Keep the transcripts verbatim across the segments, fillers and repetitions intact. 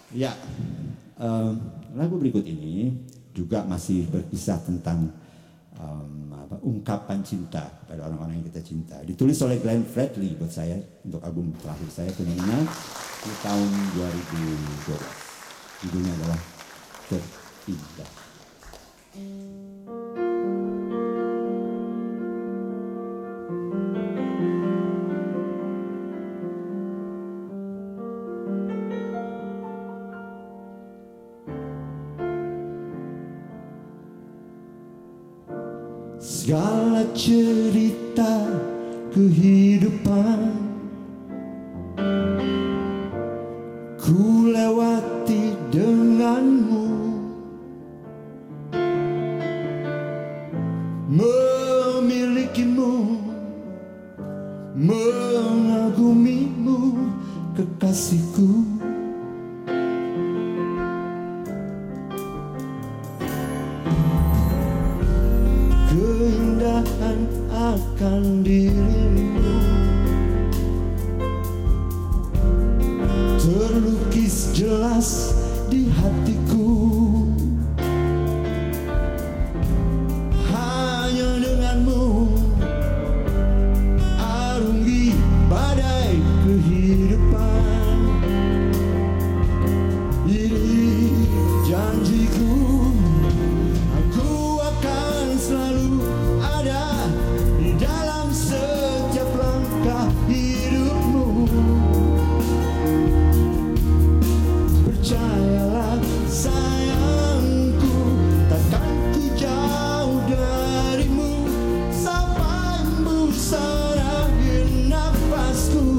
Ya, um, lagu berikut ini juga masih berkisah tentang um, apa, ungkapan cinta pada orang-orang yang kita cinta. Ditulis oleh Glenn Fredly buat saya untuk album terakhir saya penyanyinya di tahun dua ribu dua belas. Judulnya adalah Terindah. Segala cerita kehidupan ku lewati denganmu, memilikimu, mengagumimu, kekasihku. Keindahan akan dirimu terlukis jelas di hatiku. Hanya denganmu arungi badai kehidupan. Ini janjiku, aku akan selalu ada di dalam setiap langkah hidupmu. Percayalah sayangku, takkan ku jauh darimu sampai embus akhir nafasku.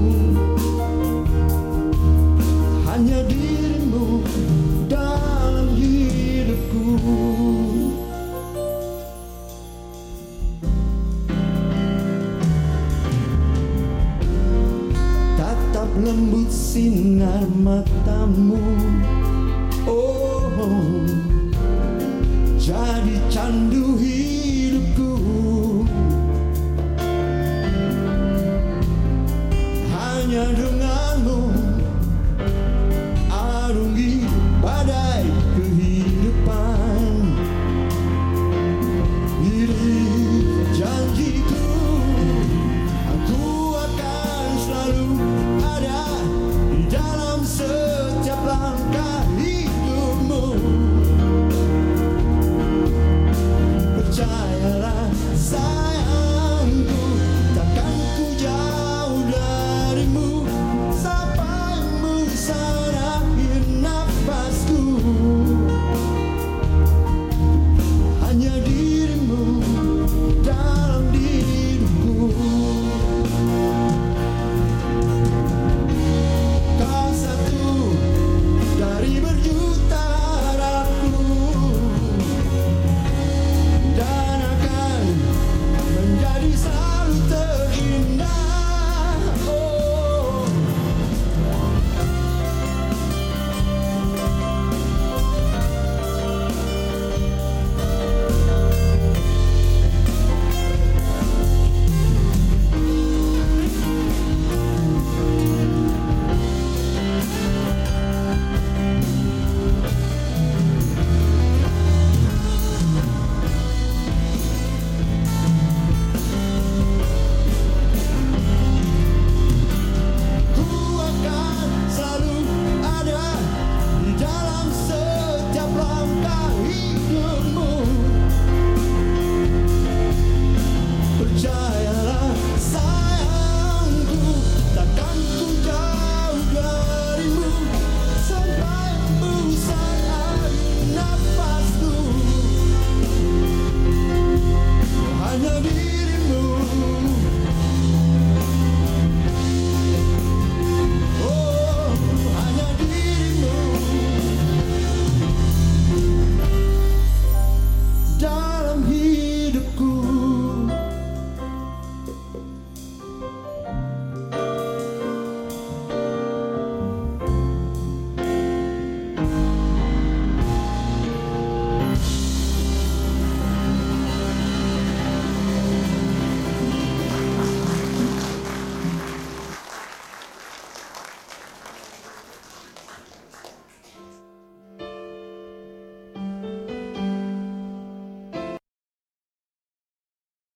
Hanya dirimu dalam hidupku. Tatap lembut sinar matamu,